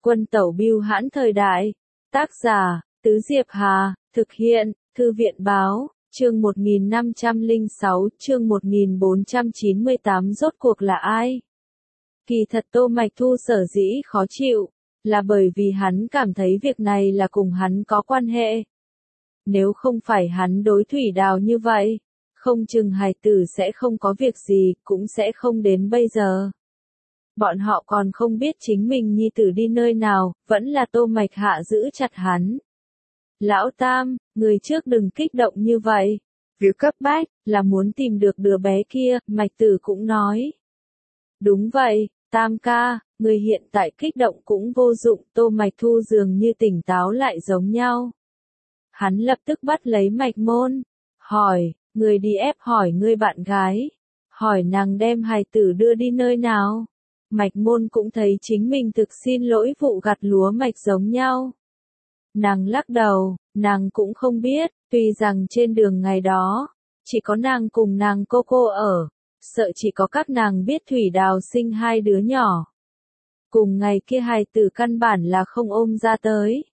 Quân tẩu bưu hãn thời đại. Tác giả, Tứ Diệp Hà, thực hiện, Thư viện báo, chương 1506, chương 1498 rốt cuộc là ai? Kỳ thật Tô Mạch Thu sở dĩ khó chịu, là bởi vì hắn cảm thấy việc này là cùng hắn có quan hệ. Nếu không phải hắn đối Thủy Đào như vậy, không chừng hài tử sẽ không có việc gì, cũng sẽ không đến bây giờ. Bọn họ còn không biết chính mình nhi tử đi nơi nào, vẫn là Tô Mạch Hạ giữ chặt hắn. Lão Tam, người trước đừng kích động như vậy. Việc cấp bách, là muốn tìm được đứa bé kia, Mạch Tử cũng nói. Đúng vậy, Tam ca, người hiện tại kích động cũng vô dụng, Tô Mạch Thu dường như tỉnh táo lại giống nhau. Hắn lập tức bắt lấy Mạch Môn, hỏi, người đi ép hỏi ngươi bạn gái, hỏi nàng đem hài tử đưa đi nơi nào. Mạch Môn cũng thấy chính mình thực xin lỗi vụ gặt lúa mạch giống nhau. Nàng lắc đầu, nàng cũng không biết, tuy rằng trên đường ngày đó, chỉ có nàng cùng nàng cô ở, sợ chỉ có các nàng biết Thủy Đào sinh hai đứa nhỏ. Cùng ngày kia hài tử căn bản là không ôm ra tới.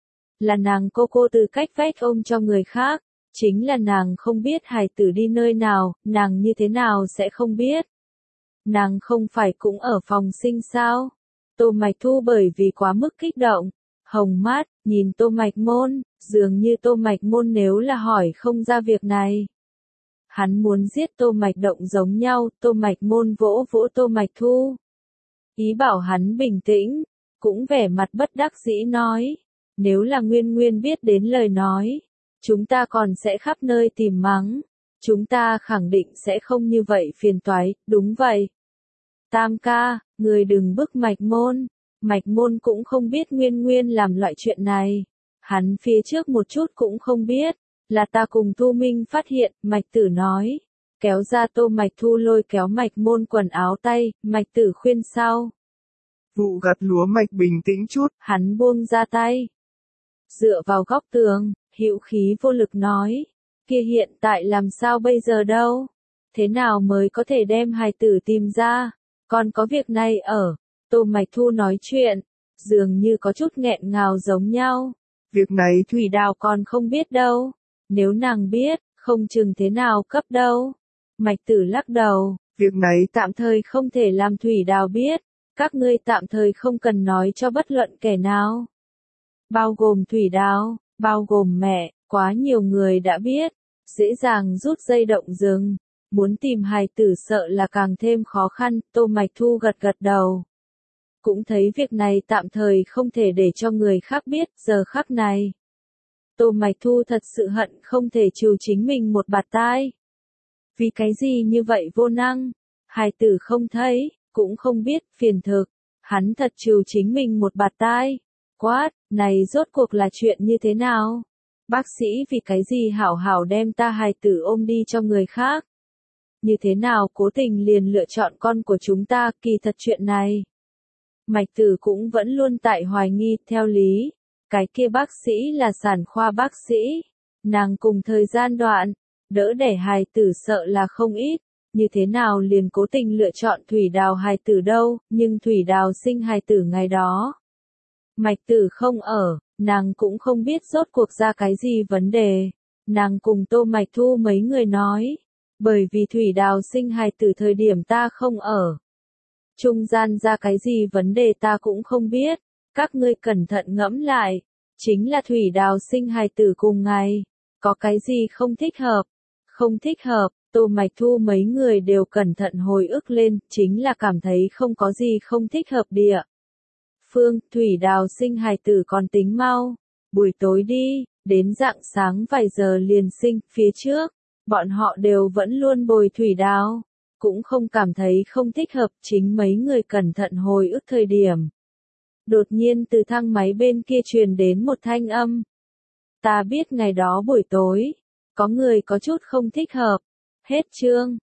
Là nàng cô từ cách vách ôm cho người khác, chính là nàng không biết hài tử đi nơi nào, nàng như thế nào sẽ không biết. Nàng không phải cũng ở phòng sinh sao? Tô Mạch Thu bởi vì quá mức kích động, hồng mắt, nhìn Tô Mạch Môn, dường như Tô Mạch Môn nếu là hỏi không ra việc này. Hắn muốn giết Tô Mạch Động giống nhau, Tô Mạch Môn vỗ vỗ Tô Mạch Thu. Ý bảo hắn bình tĩnh, cũng vẻ mặt bất đắc dĩ nói, nếu là Nguyên biết đến lời nói, chúng ta còn sẽ khắp nơi tìm mắng, chúng ta khẳng định sẽ không như vậy phiền toái, đúng vậy. Tam ca, người đừng bức Mạch Môn cũng không biết Nguyên làm loại chuyện này, hắn phía trước một chút cũng không biết, là ta cùng Thu Minh phát hiện, Mạch Tử nói, kéo ra Tô Mạch Thu lôi kéo Mạch Môn quần áo tay, Mạch Tử khuyên sau. Vụ gặt lúa mạch bình tĩnh chút, hắn buông ra tay. Dựa vào góc tường, hữu khí vô lực nói, kia hiện tại làm sao bây giờ đâu? Thế nào mới có thể đem hài tử tìm ra? Còn có việc này ở. Tô Mạch Thu nói chuyện, dường như có chút nghẹn ngào giống nhau. Việc này Thủy Đào còn không biết đâu. Nếu nàng biết, không chừng thế nào cấp đâu. Mạch Tử lắc đầu, việc này tạm thời không thể làm Thủy Đào biết. Các ngươi tạm thời không cần nói cho bất luận kẻ nào. Bao gồm Thủy Đào, bao gồm mẹ, quá nhiều người đã biết. Dễ dàng rút dây động rừng. Muốn tìm hài tử sợ là càng thêm khó khăn, Tô Mạch Thu gật đầu. Cũng thấy việc này tạm thời không thể để cho người khác biết, giờ khắc này. Tô Mạch Thu thật sự hận không thể trừ chính mình một bạt tai. Vì cái gì như vậy vô năng, hài tử không thấy, cũng không biết, phiền thực, hắn thật trừ chính mình một bạt tai. Quát, này rốt cuộc là chuyện như thế nào? Bác sĩ vì cái gì hảo hảo đem ta hài tử ôm đi cho người khác? Như thế nào cố tình liền lựa chọn con của chúng ta, kỳ thật chuyện này. Mạch Tử cũng vẫn luôn tại hoài nghi, theo lý. Cái kia bác sĩ là sản khoa bác sĩ. Nàng cùng thời gian đoạn, đỡ đẻ hài tử sợ là không ít. Như thế nào liền cố tình lựa chọn Thủy Đào hài tử đâu, nhưng Thủy Đào sinh hài tử ngày đó. Mạch Tử không ở, nàng cũng không biết rốt cuộc ra cái gì vấn đề. Nàng cùng Tô Mạch Thu mấy người nói. Bởi vì Thủy Đào sinh hài tử thời điểm ta không ở. Trung gian ra cái gì vấn đề ta cũng không biết. Các ngươi cẩn thận ngẫm lại. Chính là Thủy Đào sinh hài tử cùng ngày. Có cái gì không thích hợp? Không thích hợp, Tô Mạch Thu mấy người đều cẩn thận hồi ức lên, chính là cảm thấy không có gì không thích hợp địa. Phương, Thủy Đào sinh hài tử còn tính mau. Buổi tối đi, đến rạng sáng vài giờ liền sinh, phía trước. Bọn họ đều vẫn luôn bồi Thủy Đào, cũng không cảm thấy không thích hợp, chính mấy người cẩn thận hồi ức thời điểm. Đột nhiên từ thang máy bên kia truyền đến một thanh âm. Ta biết ngày đó buổi tối, có người có chút không thích hợp. Hết chương.